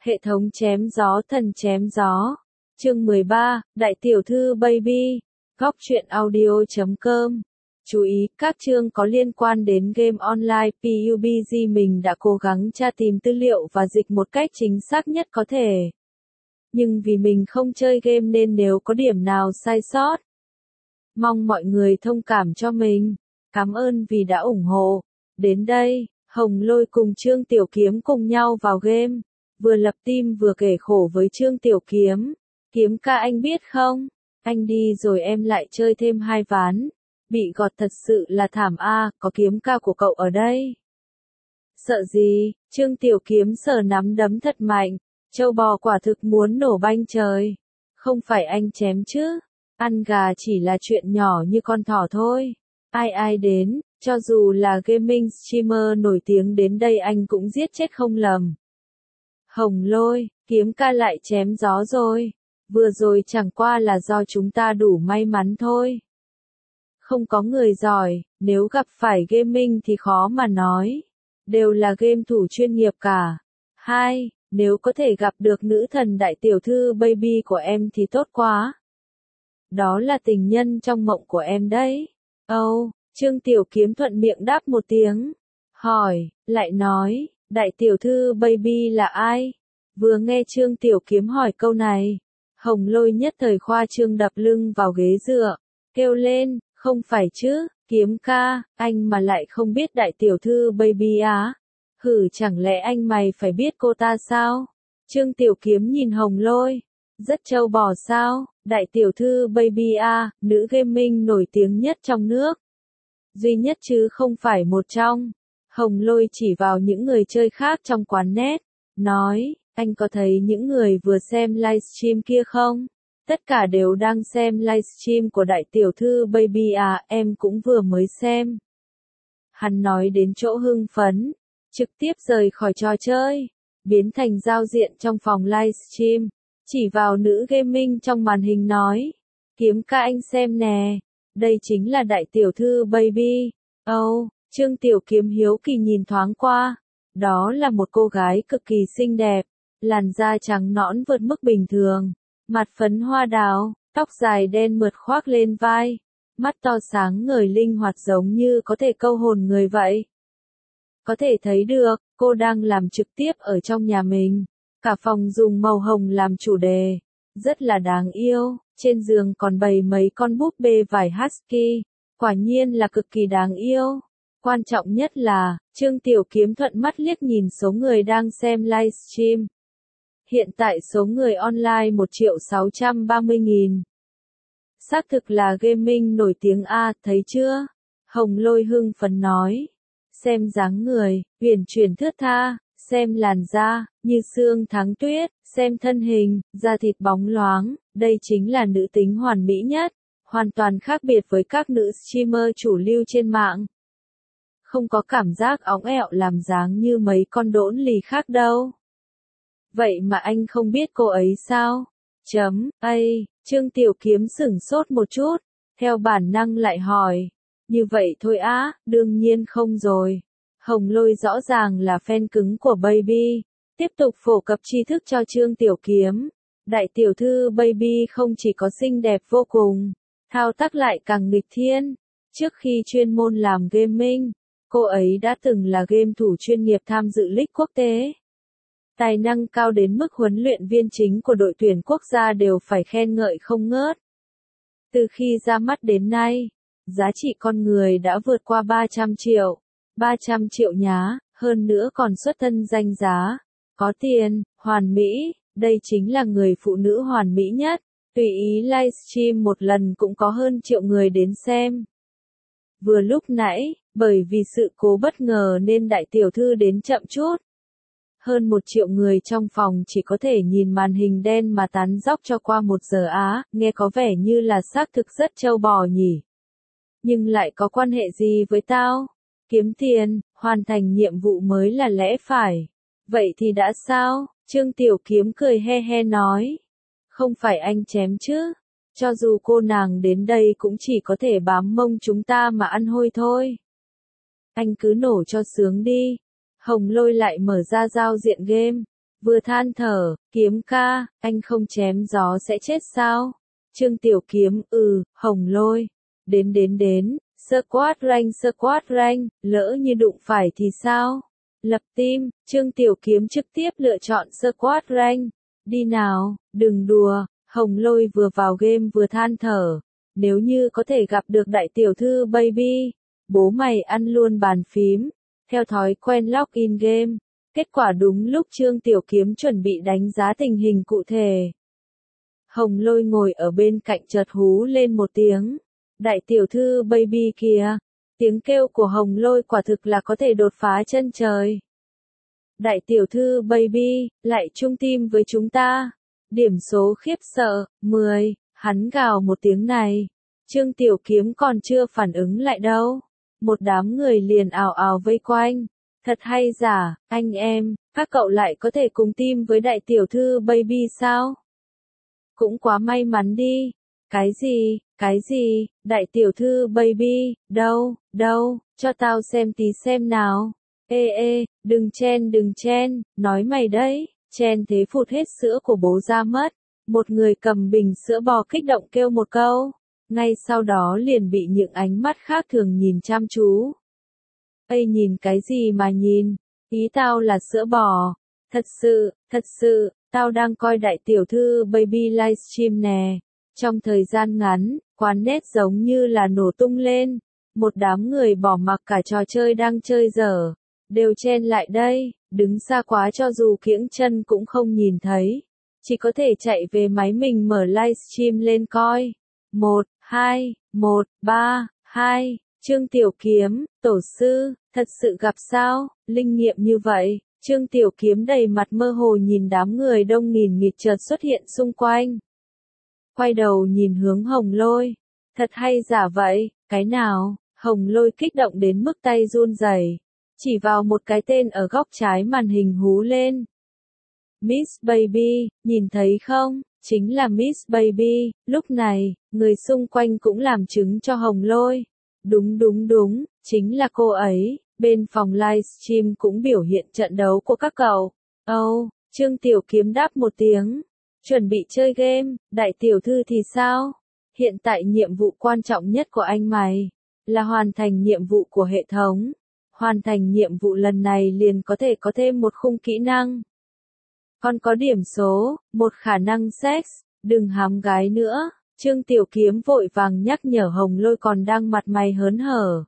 Hệ thống chém gió thần chém gió. Chương 13, Đại tiểu thư baby. Góc truyện audio.com. Chú ý, các chương có liên quan đến game online PUBG mình đã cố gắng tra tìm tư liệu và dịch một cách chính xác nhất có thể. Nhưng vì mình không chơi game nên nếu có điểm nào sai sót, mong mọi người thông cảm cho mình. Cảm ơn vì đã ủng hộ. Đến đây, Hồng Lôi cùng Trương Tiểu Kiếm cùng nhau vào game. Vừa lập team vừa kể khổ với Trương Tiểu Kiếm. Kiếm ca anh biết không? Anh đi rồi em lại chơi thêm 2 ván. Bị gọt thật sự là thảm a, có kiếm ca của cậu ở đây. Sợ gì? Trương Tiểu Kiếm sờ nắm đấm thật mạnh. Châu bò quả thực muốn nổ banh trời. Không phải anh chém chứ. Ăn gà chỉ là chuyện nhỏ như con thỏ thôi. Ai đến, cho dù là gaming streamer nổi tiếng đến đây anh cũng giết chết không lầm. Hồng Lôi, kiếm ca lại chém gió rồi. Vừa rồi chẳng qua là do chúng ta đủ may mắn thôi. Không có người giỏi, nếu gặp phải gaming thì khó mà nói. Đều là game thủ chuyên nghiệp cả. 2. Nếu có thể gặp được nữ thần đại tiểu thư baby của em thì tốt quá. Đó là tình nhân trong mộng của em đấy. Trương Tiểu Kiếm thuận miệng đáp một tiếng. Hỏi, lại nói, đại tiểu thư baby là ai? Vừa nghe Trương Tiểu Kiếm hỏi câu này, Hồng Lôi nhất thời khoa trương đập lưng vào ghế dựa, kêu lên, không phải chứ, Kiếm ca, anh mà lại không biết đại tiểu thư baby á? Hử, chẳng lẽ anh mày phải biết cô ta sao? Trương Tiểu Kiếm nhìn Hồng Lôi, rất trâu bò sao? Đại tiểu thư baby a, nữ gaming nổi tiếng nhất trong nước. Duy nhất chứ không phải một trong. Hồng Lôi chỉ vào những người chơi khác trong quán net, nói, anh có thấy những người vừa xem livestream kia không? Tất cả đều đang xem livestream của đại tiểu thư baby à, em cũng vừa mới xem. Hắn nói đến chỗ hưng phấn, trực tiếp rời khỏi trò chơi, biến thành giao diện trong phòng livestream, chỉ vào nữ gaming trong màn hình nói, Kiếm ca anh xem nè, đây chính là đại tiểu thư baby. Trương Tiểu Kiếm hiếu kỳ nhìn thoáng qua, đó là một cô gái cực kỳ xinh đẹp, làn da trắng nõn vượt mức bình thường, mặt phấn hoa đào, tóc dài đen mượt khoác lên vai, mắt to sáng ngời linh hoạt giống như có thể câu hồn người vậy. Có thể thấy được, cô đang làm trực tiếp ở trong nhà mình, cả phòng dùng màu hồng làm chủ đề, rất là đáng yêu, trên giường còn bày mấy con búp bê vải husky, quả nhiên là cực kỳ đáng yêu. Quan trọng nhất là, Trương Tiểu Kiếm thuận mắt liếc nhìn số người đang xem livestream. Hiện tại số người online 1.630.000. Xác thực là gaming nổi tiếng a, thấy chưa? Hồng Lôi hưng phấn nói. Xem dáng người, uyển chuyển thướt tha, xem làn da, như sương tháng tuyết, xem thân hình, da thịt bóng loáng, đây chính là nữ tính hoàn mỹ nhất, hoàn toàn khác biệt với các nữ streamer chủ lưu trên mạng. Không có cảm giác óng ẹo làm dáng như mấy con đỗn lì khác đâu. Vậy mà anh không biết cô ấy sao? Trương Tiểu Kiếm sửng sốt một chút, theo bản năng lại hỏi. Như vậy thôi á, đương nhiên không rồi. Hồng Lôi rõ ràng là fan cứng của baby. Tiếp tục phổ cập tri thức cho Trương Tiểu Kiếm. Đại tiểu thư baby không chỉ có xinh đẹp vô cùng, thao tác lại càng nghịch thiên. Trước khi chuyên môn làm gaming, cô ấy đã từng là game thủ chuyên nghiệp tham dự league quốc tế. Tài năng cao đến mức huấn luyện viên chính của đội tuyển quốc gia đều phải khen ngợi không ngớt. Từ khi ra mắt đến nay, giá trị con người đã vượt qua 300 triệu. 300 triệu nhá, hơn nữa còn xuất thân danh giá. Có tiền, hoàn mỹ, đây chính là người phụ nữ hoàn mỹ nhất. Tùy ý livestream một lần cũng có hơn triệu người đến xem. Vừa lúc nãy, bởi vì sự cố bất ngờ nên đại tiểu thư đến chậm chút. Hơn 1 triệu người trong phòng chỉ có thể nhìn màn hình đen mà tán dóc cho qua 1 giờ á, nghe có vẻ như là xác thực rất trâu bò nhỉ. Nhưng lại có quan hệ gì với tao? Kiếm tiền, hoàn thành nhiệm vụ mới là lẽ phải. Vậy thì đã sao? Trương Tiểu Kiếm cười he he nói. Không phải anh chém chứ. Cho dù cô nàng đến đây cũng chỉ có thể bám mông chúng ta mà ăn hôi thôi. Anh cứ nổ cho sướng đi. Hồng Lôi lại mở ra giao diện game. vừa than thở, Kiếm ca, anh không chém gió sẽ chết sao? Trương Tiểu Kiếm, Hồng Lôi. Đến, squat rank, lỡ như đụng phải thì sao? Lập team, Trương Tiểu Kiếm trực tiếp lựa chọn squat rank. Đi nào, đừng đùa, Hồng Lôi vừa vào game vừa than thở. Nếu như có thể gặp được đại tiểu thư baby, bố mày ăn luôn bàn phím. Theo thói quen login game, kết quả đúng lúc Trương Tiểu Kiếm chuẩn bị đánh giá tình hình cụ thể. Hồng Lôi ngồi ở bên cạnh chợt hú lên một tiếng. Đại tiểu thư baby kìa. Tiếng kêu của Hồng Lôi quả thực là có thể đột phá chân trời. Đại tiểu thư baby, lại chung team với chúng ta. Điểm số khiếp sợ, 10, hắn gào một tiếng này. Trương Tiểu Kiếm còn chưa phản ứng lại đâu. Một đám người liền ào ào vây quanh. Thật hay giả, anh em, các cậu lại có thể cùng team với đại tiểu thư baby sao? Cũng quá may mắn đi. Cái gì, đại tiểu thư baby, đâu, cho tao xem tí xem nào. Ê, đừng chen, nói mày đấy, chen thế phụt hết sữa của bố ra mất. Một người cầm bình sữa bò kích động kêu một câu, ngay sau đó liền bị những ánh mắt khác thường nhìn chăm chú. Ây nhìn cái gì mà nhìn, ý tao là sữa bò, thật sự, tao đang coi đại tiểu thư baby livestream nè. Trong thời gian ngắn, quán net giống như là nổ tung lên, một đám người bỏ mặc cả trò chơi đang chơi dở, đều chen lại đây, đứng xa quá cho dù kiễng chân cũng không nhìn thấy, chỉ có thể chạy về máy mình mở livestream lên coi. 1, 2, 1, 3, 2, Trương Tiểu Kiếm, tổ sư, thật sự gặp sao, linh nghiệm như vậy. Trương Tiểu Kiếm đầy mặt mơ hồ nhìn đám người đông nghìn nghịt chợt xuất hiện xung quanh. Quay đầu nhìn hướng Hồng Lôi. Thật hay giả vậy, cái nào? Hồng Lôi kích động đến mức tay run rẩy, chỉ vào một cái tên ở góc trái màn hình hú lên. Miss Baby, nhìn thấy không? Chính là Miss Baby. Lúc này, người xung quanh cũng làm chứng cho Hồng Lôi. Đúng, chính là cô ấy. Bên phòng livestream cũng biểu hiện trận đấu của các cậu. Trương Tiểu Kiếm đáp một tiếng. Chuẩn bị chơi game, đại tiểu thư thì sao? Hiện tại nhiệm vụ quan trọng nhất của anh mày là hoàn thành nhiệm vụ của hệ thống. Hoàn thành nhiệm vụ lần này liền có thể có thêm một khung kỹ năng. Còn có điểm số, một khả năng sex, đừng hám gái nữa. Trương Tiểu Kiếm vội vàng nhắc nhở Hồng Lôi còn đang mặt mày hớn hở.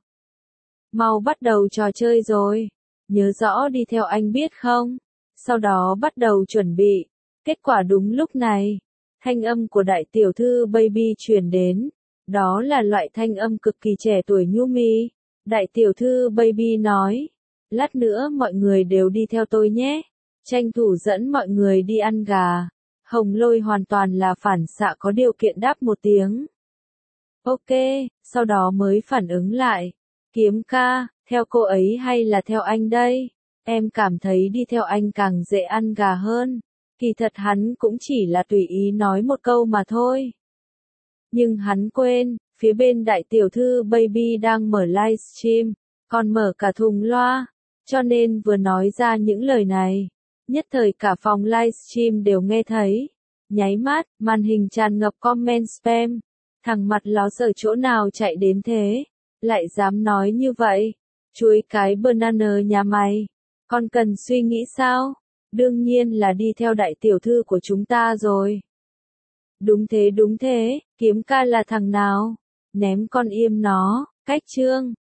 Mau bắt đầu trò chơi rồi. Nhớ rõ đi theo anh biết không? Sau đó bắt đầu chuẩn bị. Kết quả đúng lúc này, thanh âm của đại tiểu thư baby truyền đến. Đó là loại thanh âm cực kỳ trẻ tuổi nhu mì. Đại tiểu thư baby nói, lát nữa mọi người đều đi theo tôi nhé. Tranh thủ dẫn mọi người đi ăn gà. Hồng Lôi hoàn toàn là phản xạ có điều kiện đáp một tiếng. Ok, sau đó mới phản ứng lại. Kiếm ca, theo cô ấy hay là theo anh đây? Em cảm thấy đi theo anh càng dễ ăn gà hơn. Kỳ thật hắn cũng chỉ là tùy ý nói một câu mà thôi. Nhưng hắn quên, phía bên đại tiểu thư baby đang mở livestream, còn mở cả thùng loa, cho nên vừa nói ra những lời này, nhất thời cả phòng livestream đều nghe thấy. Nháy mắt, màn hình tràn ngập comment spam. Thằng mặt ló ở chỗ nào chạy đến thế? Lại dám nói như vậy? Chuối cái banana nhà mày. Con cần suy nghĩ sao? Đương nhiên là đi theo đại tiểu thư của chúng ta rồi. Đúng thế, Kiếm ca là thằng nào? Ném con im nó, cách chương.